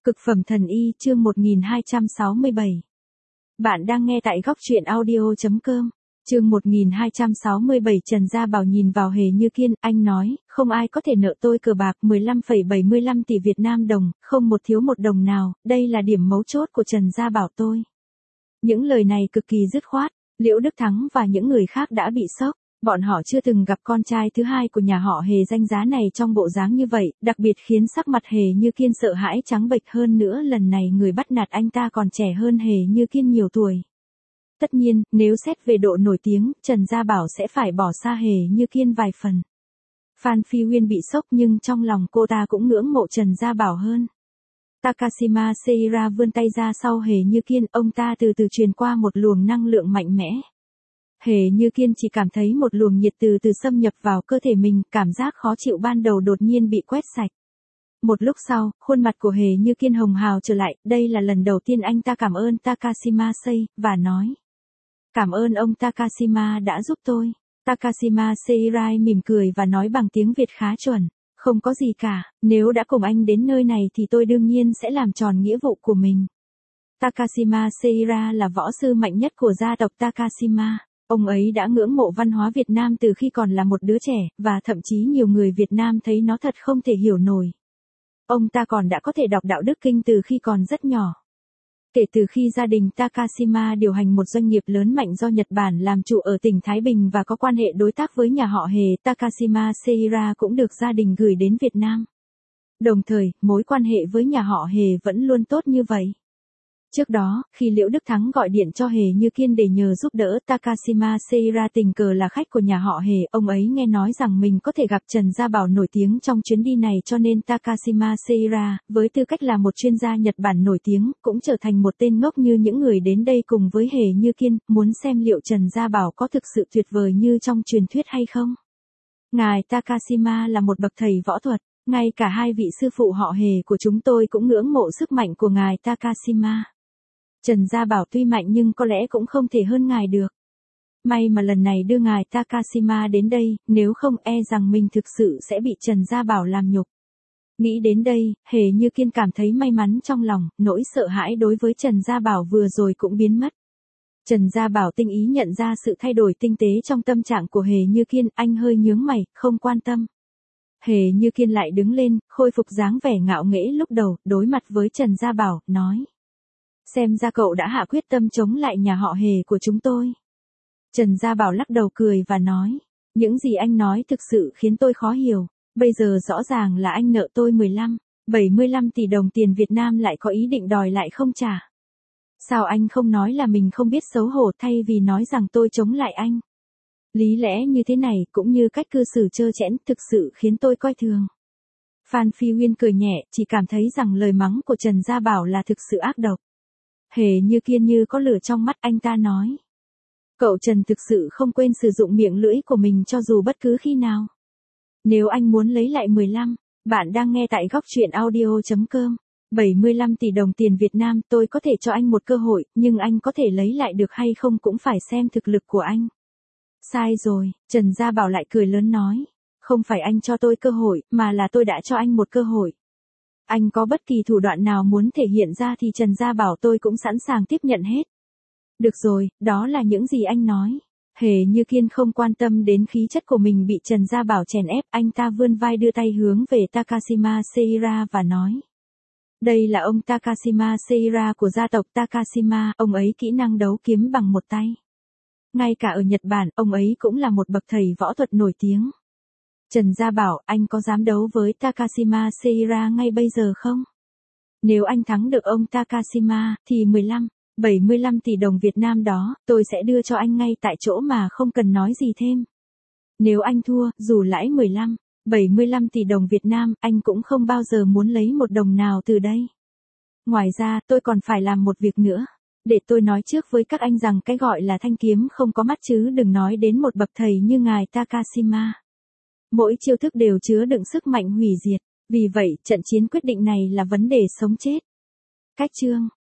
Cực phẩm thần y chương 1267. Bạn đang nghe tại góc truyện audio.com. Chương 1267 Trần Gia Bảo nhìn vào Hề Như Kiên, anh nói, không ai có thể nợ tôi cờ bạc 15,75 tỷ Việt Nam đồng, không một thiếu một đồng nào, đây là điểm mấu chốt của Trần Gia Bảo tôi. Những lời này cực kỳ dứt khoát, Liễu Đức Thắng và những người khác đã bị sốc. Bọn họ chưa từng gặp con trai thứ hai của nhà họ Hề danh giá này trong bộ dáng như vậy, đặc biệt khiến sắc mặt Hề Như Kiên sợ hãi trắng bệch hơn nữa, lần này người bắt nạt anh ta còn trẻ hơn Hề Như Kiên nhiều tuổi. Tất nhiên, nếu xét về độ nổi tiếng, Trần Gia Bảo sẽ phải bỏ xa Hề Như Kiên vài phần. Phan Phi Uyên bị sốc nhưng trong lòng cô ta cũng ngưỡng mộ Trần Gia Bảo hơn. Takashima Seira vươn tay ra sau Hề Như Kiên, ông ta từ từ truyền qua một luồng năng lượng mạnh mẽ. Hề Như Kiên chỉ cảm thấy một luồng nhiệt từ từ xâm nhập vào cơ thể mình, cảm giác khó chịu ban đầu đột nhiên bị quét sạch. Một lúc sau, khuôn mặt của Hề Như Kiên hồng hào trở lại, đây là lần đầu tiên anh ta cảm ơn Takashima Sei, và nói. Cảm ơn ông Takashima đã giúp tôi. Takashima Seirai mỉm cười và nói bằng tiếng Việt khá chuẩn. Không có gì cả, nếu đã cùng anh đến nơi này thì tôi đương nhiên sẽ làm tròn nghĩa vụ của mình. Takashima Seira là võ sư mạnh nhất của gia tộc Takashima. Ông ấy đã ngưỡng mộ văn hóa Việt Nam từ khi còn là một đứa trẻ, và thậm chí nhiều người Việt Nam thấy nó thật không thể hiểu nổi. Ông ta còn đã có thể đọc đạo đức kinh từ khi còn rất nhỏ. Kể từ khi gia đình Takashima điều hành một doanh nghiệp lớn mạnh do Nhật Bản làm chủ ở tỉnh Thái Bình và có quan hệ đối tác với nhà họ Hề, Takashima Seira cũng được gia đình gửi đến Việt Nam. Đồng thời, mối quan hệ với nhà họ Hề vẫn luôn tốt như vậy. Trước đó, khi Liễu Đức Thắng gọi điện cho Hề Như Kiên để nhờ giúp đỡ, Takashima Seira tình cờ là khách của nhà họ Hề, ông ấy nghe nói rằng mình có thể gặp Trần Gia Bảo nổi tiếng trong chuyến đi này, cho nên Takashima Seira, với tư cách là một chuyên gia Nhật Bản nổi tiếng, cũng trở thành một tên ngốc như những người đến đây cùng với Hề Như Kiên, muốn xem liệu Trần Gia Bảo có thực sự tuyệt vời như trong truyền thuyết hay không. Ngài Takashima là một bậc thầy võ thuật, ngay cả hai vị sư phụ họ Hề của chúng tôi cũng ngưỡng mộ sức mạnh của ngài Takashima. Trần Gia Bảo tuy mạnh nhưng có lẽ cũng không thể hơn ngài được. May mà lần này đưa ngài Takashima đến đây, nếu không e rằng mình thực sự sẽ bị Trần Gia Bảo làm nhục. Nghĩ đến đây, Hề Như Kiên cảm thấy may mắn trong lòng, nỗi sợ hãi đối với Trần Gia Bảo vừa rồi cũng biến mất. Trần Gia Bảo tinh ý nhận ra sự thay đổi tinh tế trong tâm trạng của Hề Như Kiên, anh hơi nhướng mày, không quan tâm. Hề Như Kiên lại đứng lên, khôi phục dáng vẻ ngạo nghễ lúc đầu, đối mặt với Trần Gia Bảo, nói. Xem ra cậu đã hạ quyết tâm chống lại nhà họ Hề của chúng tôi. Trần Gia Bảo lắc đầu cười và nói. Những gì anh nói thực sự khiến tôi khó hiểu. Bây giờ rõ ràng là anh nợ tôi 75 tỷ đồng tiền Việt Nam lại có ý định đòi lại không trả. Sao anh không nói là mình không biết xấu hổ thay vì nói rằng tôi chống lại anh? Lý lẽ như thế này cũng như cách cư xử trơ trẽn thực sự khiến tôi coi thường. Phan Phi Uyên cười nhẹ, chỉ cảm thấy rằng lời mắng của Trần Gia Bảo là thực sự ác độc. Hề Như Kiên như có lửa trong mắt, anh ta nói. Cậu Trần thực sự không quên sử dụng miệng lưỡi của mình cho dù bất cứ khi nào. Nếu anh muốn lấy lại 15, bạn đang nghe tại góc truyện audio.com. 75 tỷ đồng tiền Việt Nam, tôi có thể cho anh một cơ hội, nhưng anh có thể lấy lại được hay không cũng phải xem thực lực của anh. Sai rồi, Trần Gia Bảo lại cười lớn nói. Không phải anh cho tôi cơ hội, mà là tôi đã cho anh một cơ hội. Anh có bất kỳ thủ đoạn nào muốn thể hiện ra thì Trần Gia Bảo tôi cũng sẵn sàng tiếp nhận hết. Được rồi, đó là những gì anh nói. Hề Như Kiên không quan tâm đến khí chất của mình bị Trần Gia Bảo chèn ép, anh ta vươn vai đưa tay hướng về Takashima Seira và nói. Đây là ông Takashima Seira của gia tộc Takashima, ông ấy kỹ năng đấu kiếm bằng một tay. Ngay cả ở Nhật Bản, ông ấy cũng là một bậc thầy võ thuật nổi tiếng. Trần Gia Bảo, anh có dám đấu với Takashima Seira ngay bây giờ không? Nếu anh thắng được ông Takashima, thì 75 tỷ đồng Việt Nam đó, tôi sẽ đưa cho anh ngay tại chỗ mà không cần nói gì thêm. Nếu anh thua, dù lãi 75 tỷ đồng Việt Nam, anh cũng không bao giờ muốn lấy một đồng nào từ đây. Ngoài ra, tôi còn phải làm một việc nữa. Để tôi nói trước với các anh rằng cái gọi là thanh kiếm không có mắt chứ đừng nói đến một bậc thầy như ngài Takashima. Mỗi chiêu thức đều chứa đựng sức mạnh hủy diệt, vì vậy trận chiến quyết định này là vấn đề sống chết. Cách chương